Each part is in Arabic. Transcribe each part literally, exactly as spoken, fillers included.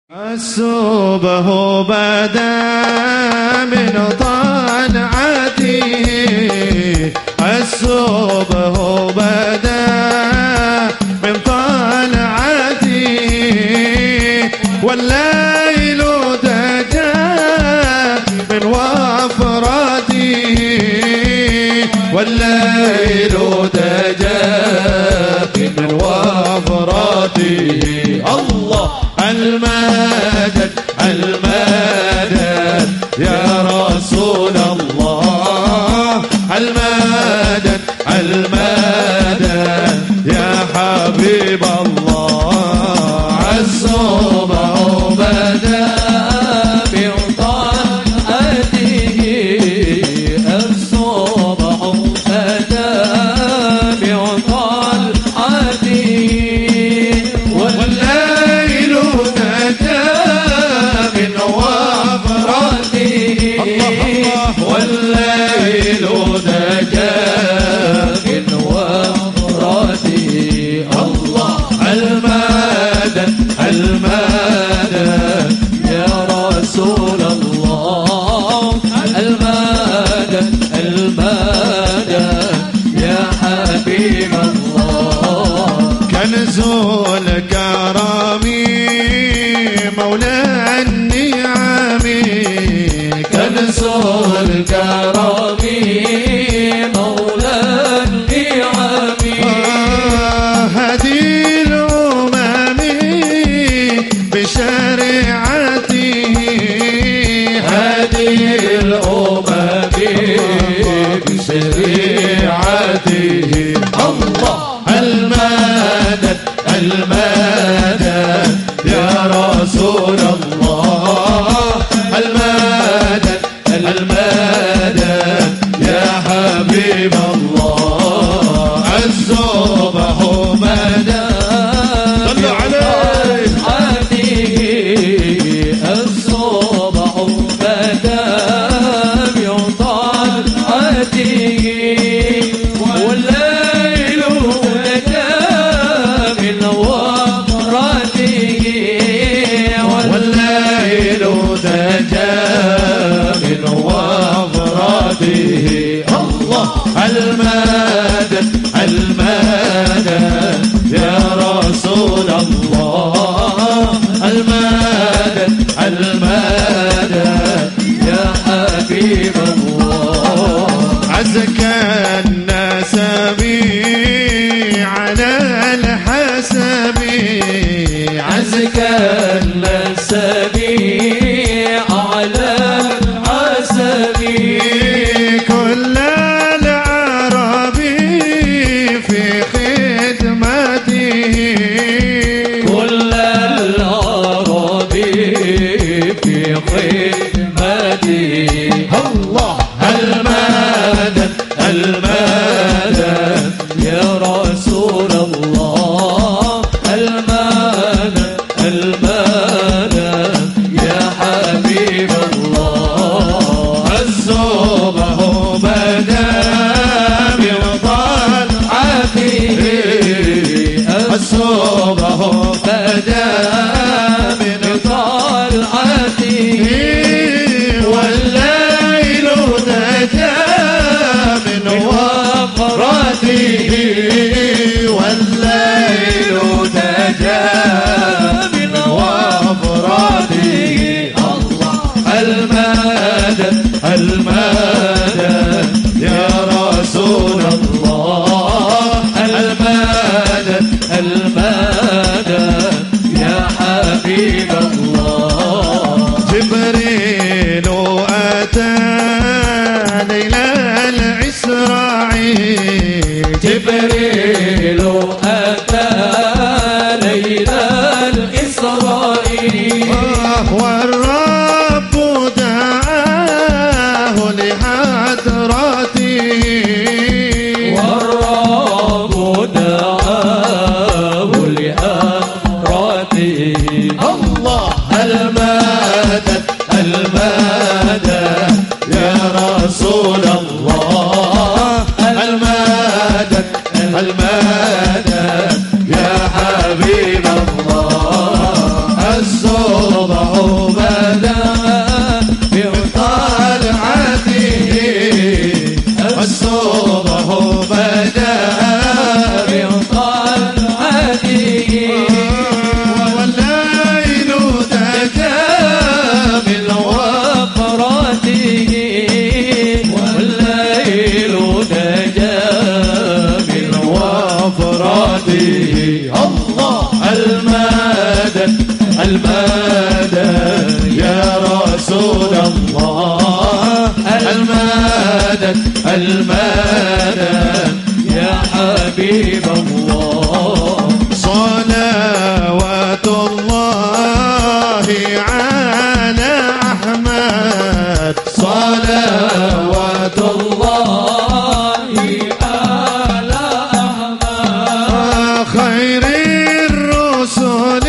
الصبح بدا من طلعته، الصبح بدا من طلعته، والليل دجا من وفرته، والليل دجا من وفرته. الله المدد المدد يا رسول الله، المدد المدد يا حبيب الله. الصبح بدا من طلعته، الصبح بدا من طلعته، والليل دجا من وفرته، والليل دجا من وفرته. الله المدد المدد يا رسول الله، المدد المدد يا حبيب الله. كنز الكرم مولى النعم، كنز الكرم مولى النعم، هدي الأمم بشريعته، هدي الأمم بشريعته. الله المدد المدد يا رسول الله، المدد المدد يا حبيب الله. الصبح بدا صلوا عليه، الصبح بدا من طلعته، والليل دجا من وفرته، والليل دجا من وفرته. الله المدد المدد يا رسول الله، المدد المدد يا حبيب الله. عزك النسب على الحسب، عزك النسب على الحسب، كل العرب في خدمته، كل العرب في خدمته. الله المدد المدد يا رسول الله، المدد المدد يا حبيب الله. الصبح بدا من طلعته، الصبح بدا من طلعته، والليل دجا من وفرته، والليل دجا من وفرته. الله المدد المدد يا رسول الله، المدد المدد يا حبيب الله. جبريل أتى ليلة الإسراء، جبريل أتى ليلة الإسراء، والرب دعاه لحضرته، والرب دعاه لحضرته. الله المدد المدد يا رسول الله، المدد المدد المدد يا رسول الله المدد المدد يا حبيب الله صلوات الله على أحمد صلوات الله على أحمد خير الرسل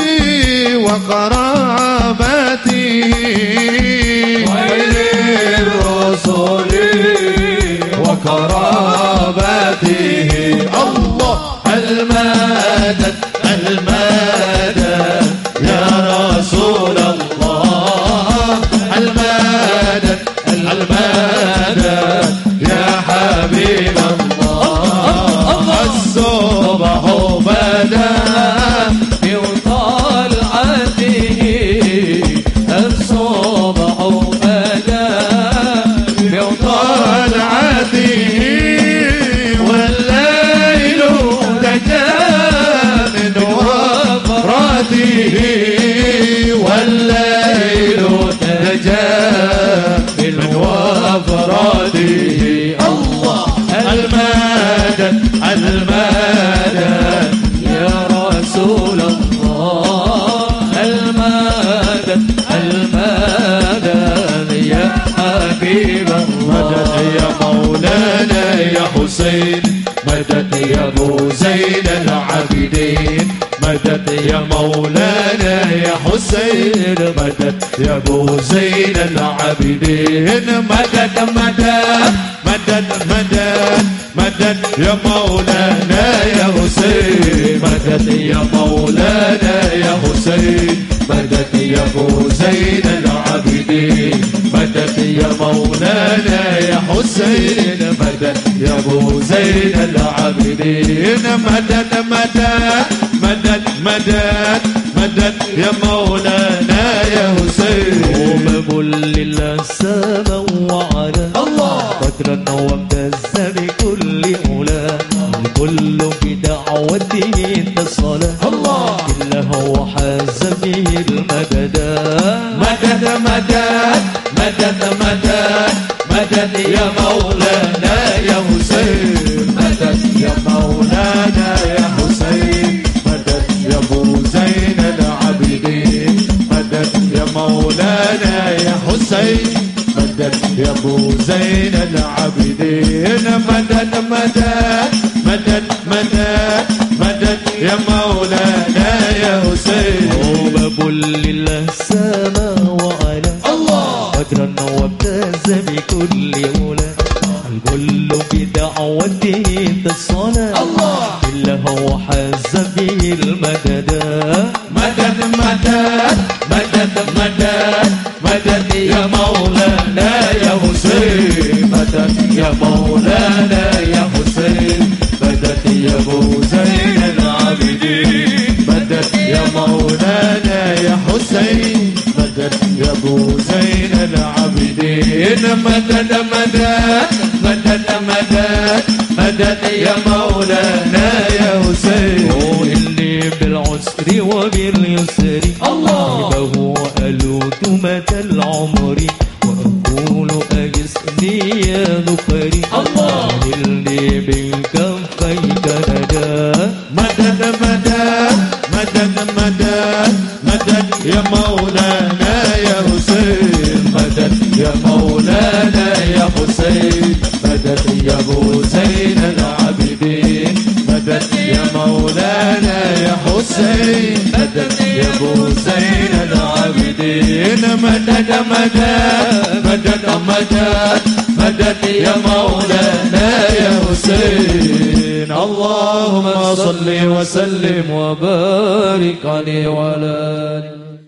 وقرابته خير الرسل وقرابته الله المدد المدد يا رسول الله المدد المدد يا حبيب الله الصبح بدا من طلعته الصبح بدا من طلعته والليل دجا من وفراته والليل دجا من وفراته الله المدد المدد يا رسول الله المدد المدد يا حبيب الله يا مولانا يا حسين مدد يا ابو زين العابدين مدد يا مولانا يا حسين مدد يا ابو زين العابدين مدد مدد مدد مدد مدد يا مولانا يا حسين مدد يا مولانا يا حسين مدد يا ابو زين العابدين مدد يا مولانا يا حسين مدد يا ابو زين العابدين مدد مدد مدد مدد مدد يا مولانا يا حسين وباب لله السماء وعلى الله قدرا وامتز بكل أولى الكل بدعوته اتصل الله إلا هو حاز به المدد مدد مدد مدد مدد مدد يا مولانا يا حسين مدد يا مولانا يا حسين مدد يا ابو زين العابدين مدد يا مولانا يا حسين مدد يا ابو زين العابدين مدد مدد مدد مدد مدد يا مولانا يا حسين وباب لله السماء وعلى الله قدرا وامتاز بكل أولى الكل بدعوته اتصل الله إلا هو حاز به المدد مدد مدد مدد مدد مدد يا مولانا يا حسين مدد يا مولانا يا حسين مدد يا ابو زين العابدين مدد يا مولانا يا حسين مدد يا ابو زين العابدين مدد مدد مدد مدد مدد يا مولانا يا حسين اللي بالعسر وباليسر الله وهو ألوت مدى العمر وأقول أجسني يا ذخري الله اللي بالكفيك ندى مدد مدد مدد مدد مدد يا مولانا يا حسين مدد يا مولانا يا حسين مدد يا ابو زين العابدين مدد يا مولانا يا حسين مدد يا ابو زين العابدين مدد مدد مدد مدد مدد يا مولانا يا حسين اللهم صل وسلم وبارك عليه وعلى آله